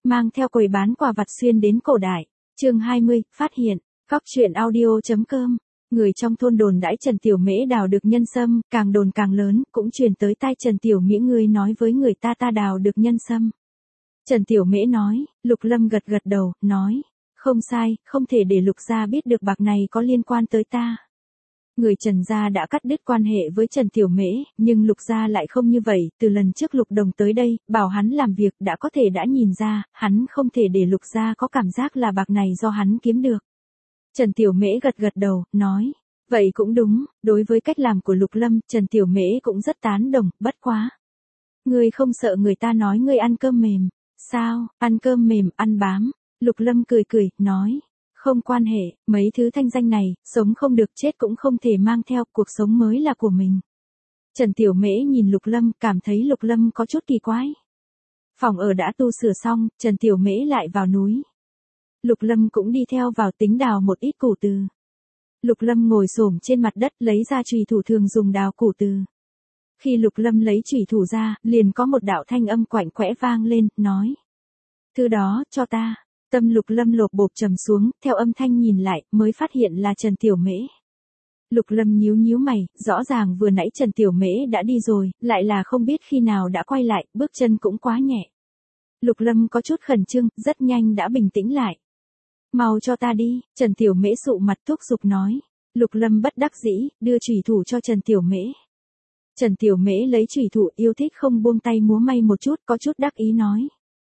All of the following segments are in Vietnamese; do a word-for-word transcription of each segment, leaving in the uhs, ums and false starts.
mang theo quầy bán quà vặt xuyên đến cổ đại. Chương hai mươi, phát hiện. Góc truyện audio chấm com. Người trong thôn đồn đãi Trần Tiểu Mễ đào được nhân sâm, càng đồn càng lớn, cũng truyền tới tai Trần Tiểu Mễ, người nói với người ta ta đào được nhân sâm. Trần Tiểu Mễ nói, Lục Lâm gật gật đầu, nói, không sai, không thể để Lục gia biết được bạc này có liên quan tới ta. Người Trần gia đã cắt đứt quan hệ với Trần Tiểu Mễ, nhưng Lục gia lại không như vậy, từ lần trước Lục Đồng tới đây, bảo hắn làm việc đã có thể đã nhìn ra, hắn không thể để Lục gia có cảm giác là bạc này do hắn kiếm được. Trần Tiểu Mễ gật gật đầu, nói, vậy cũng đúng, đối với cách làm của Lục Lâm, Trần Tiểu Mễ cũng rất tán đồng, bất quá. Ngươi không sợ người ta nói ngươi ăn cơm mềm, sao, ăn cơm mềm, ăn bám. Lục Lâm cười cười, nói, không quan hệ, mấy thứ thanh danh này, sống không được chết cũng không thể mang theo, cuộc sống mới là của mình. Trần Tiểu Mễ nhìn Lục Lâm, cảm thấy Lục Lâm có chút kỳ quái. Phòng ở đã tu sửa xong, Trần Tiểu Mễ lại vào núi. Lục Lâm cũng đi theo vào tính đào một ít củ từ. Lục Lâm ngồi xổm trên mặt đất lấy ra chùy thủ thường dùng đào củ từ. Khi Lục Lâm lấy chùy thủ ra, liền có một đạo thanh âm quạnh quẽ vang lên, nói. Thứ đó, cho ta. Tâm Lục Lâm lộp bộp trầm xuống, theo âm thanh nhìn lại, mới phát hiện là Trần Tiểu Mễ. Lục Lâm nhíu nhíu mày, rõ ràng vừa nãy Trần Tiểu Mễ đã đi rồi, lại là không biết khi nào đã quay lại, bước chân cũng quá nhẹ. Lục Lâm có chút khẩn trương, rất nhanh đã bình tĩnh lại. Mau cho ta đi, Trần Tiểu Mễ sụ mặt thúc giục nói. Lục Lâm bất đắc dĩ, đưa chùy thủ cho Trần Tiểu Mễ. Trần Tiểu Mễ lấy chùy thủ yêu thích không buông tay múa may một chút, có chút đắc ý nói.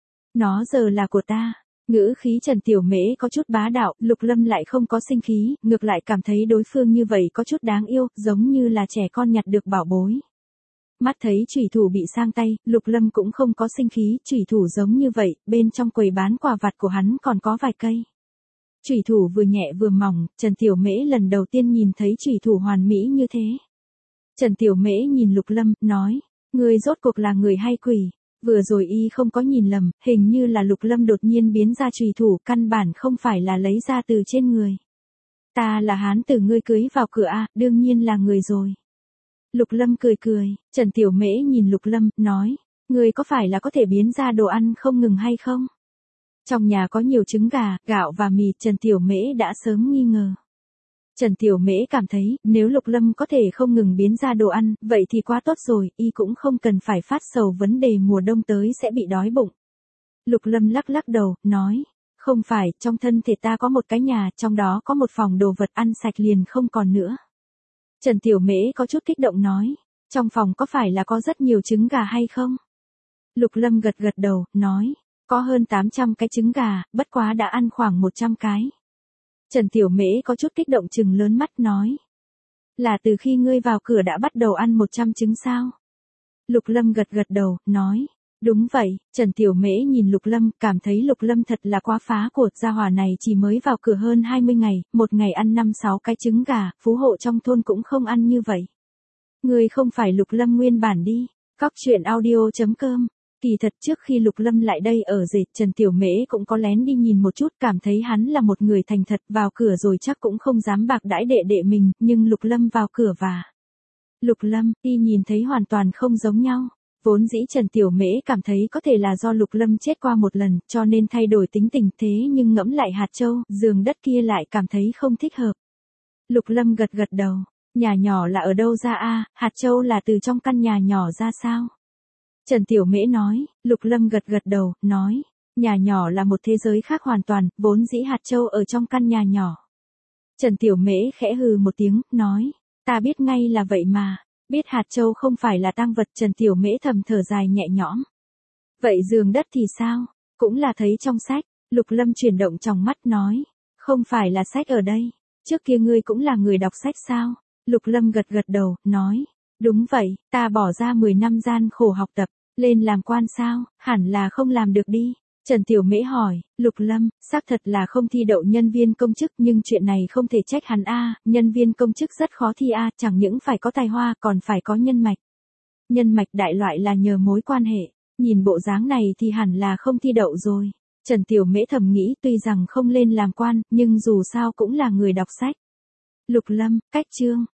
Nó giờ là của ta. Ngữ khí Trần Tiểu Mễ có chút bá đạo, Lục Lâm lại không có sinh khí, ngược lại cảm thấy đối phương như vậy có chút đáng yêu, giống như là trẻ con nhặt được bảo bối. Mắt thấy chùy thủ bị sang tay, Lục Lâm cũng không có sinh khí, chùy thủ giống như vậy, bên trong quầy bán quà vặt của hắn còn có vài cây. Chùy thủ vừa nhẹ vừa mỏng, Trần Tiểu Mễ lần đầu tiên nhìn thấy chùy thủ hoàn mỹ như thế. Trần Tiểu Mễ nhìn Lục Lâm, nói, ngươi rốt cuộc là người hay quỷ? Vừa rồi y không có nhìn lầm, hình như là Lục Lâm đột nhiên biến ra chùy thủ, căn bản không phải là lấy ra từ trên người. Ta là hán tử ngươi cưới vào cửa a, đương nhiên là người rồi. Lục Lâm cười cười, Trần Tiểu Mễ nhìn Lục Lâm, nói, ngươi có phải là có thể biến ra đồ ăn không ngừng hay không? Trong nhà có nhiều trứng gà, gạo và mì, Trần Tiểu Mễ đã sớm nghi ngờ. Trần Tiểu Mễ cảm thấy, nếu Lục Lâm có thể không ngừng biến ra đồ ăn, vậy thì quá tốt rồi, y cũng không cần phải phát sầu vấn đề mùa đông tới sẽ bị đói bụng. Lục Lâm lắc lắc đầu, nói, không phải, trong thân thể ta có một cái nhà, trong đó có một phòng đồ vật ăn sạch liền không còn nữa. Trần Tiểu Mễ có chút kích động nói, trong phòng có phải là có rất nhiều trứng gà hay không? Lục Lâm gật gật đầu, nói, có hơn tám trăm cái trứng gà, bất quá đã ăn khoảng một trăm cái. Trần Tiểu Mễ có chút kích động trừng lớn mắt nói. Là từ khi ngươi vào cửa đã bắt đầu ăn một trăm trứng sao? Lục Lâm gật gật đầu, nói. Đúng vậy, Trần Tiểu Mễ nhìn Lục Lâm, cảm thấy Lục Lâm thật là quá phá của, gia hỏa này chỉ mới vào cửa hơn hai mươi ngày, một ngày ăn năm sáu cái trứng gà, phú hộ trong thôn cũng không ăn như vậy. Ngươi không phải Lục Lâm nguyên bản đi, góc truyện audio chấm com. Kỳ thật trước khi Lục Lâm lại đây ở dệt, Trần Tiểu Mễ cũng có lén đi nhìn một chút, cảm thấy hắn là một người thành thật, vào cửa rồi chắc cũng không dám bạc đãi đệ đệ mình, nhưng Lục Lâm vào cửa và Lục Lâm, y nhìn thấy hoàn toàn không giống nhau. Vốn dĩ Trần Tiểu Mễ cảm thấy có thể là do Lục Lâm chết qua một lần, cho nên thay đổi tính tình, thế nhưng ngẫm lại hạt châu, giường đất kia lại cảm thấy không thích hợp. Lục Lâm gật gật đầu, nhà nhỏ là ở đâu ra a? Hạt châu là từ trong căn nhà nhỏ ra sao? Trần Tiểu Mễ nói, Lục Lâm gật gật đầu, nói, nhà nhỏ là một thế giới khác hoàn toàn, vốn dĩ hạt châu ở trong căn nhà nhỏ. Trần Tiểu Mễ khẽ hừ một tiếng, nói, ta biết ngay là vậy mà, biết hạt châu không phải là tang vật, Trần Tiểu Mễ thầm thở dài nhẹ nhõm. Vậy giường đất thì sao? Cũng là thấy trong sách, Lục Lâm chuyển động trong mắt nói, không phải là sách ở đây, trước kia ngươi cũng là người đọc sách sao? Lục Lâm gật gật đầu, nói. Đúng vậy, ta bỏ ra mười năm gian khổ học tập, lên làm quan sao, hẳn là không làm được đi. Trần Tiểu Mễ hỏi, Lục Lâm, xác thật là không thi đậu nhân viên công chức, nhưng chuyện này không thể trách hắn a, nhân viên công chức rất khó thi a, chẳng những phải có tài hoa còn phải có nhân mạch. Nhân mạch đại loại là nhờ mối quan hệ, nhìn bộ dáng này thì hẳn là không thi đậu rồi. Trần Tiểu Mễ thầm nghĩ tuy rằng không lên làm quan, nhưng dù sao cũng là người đọc sách. Lục Lâm, cách chương.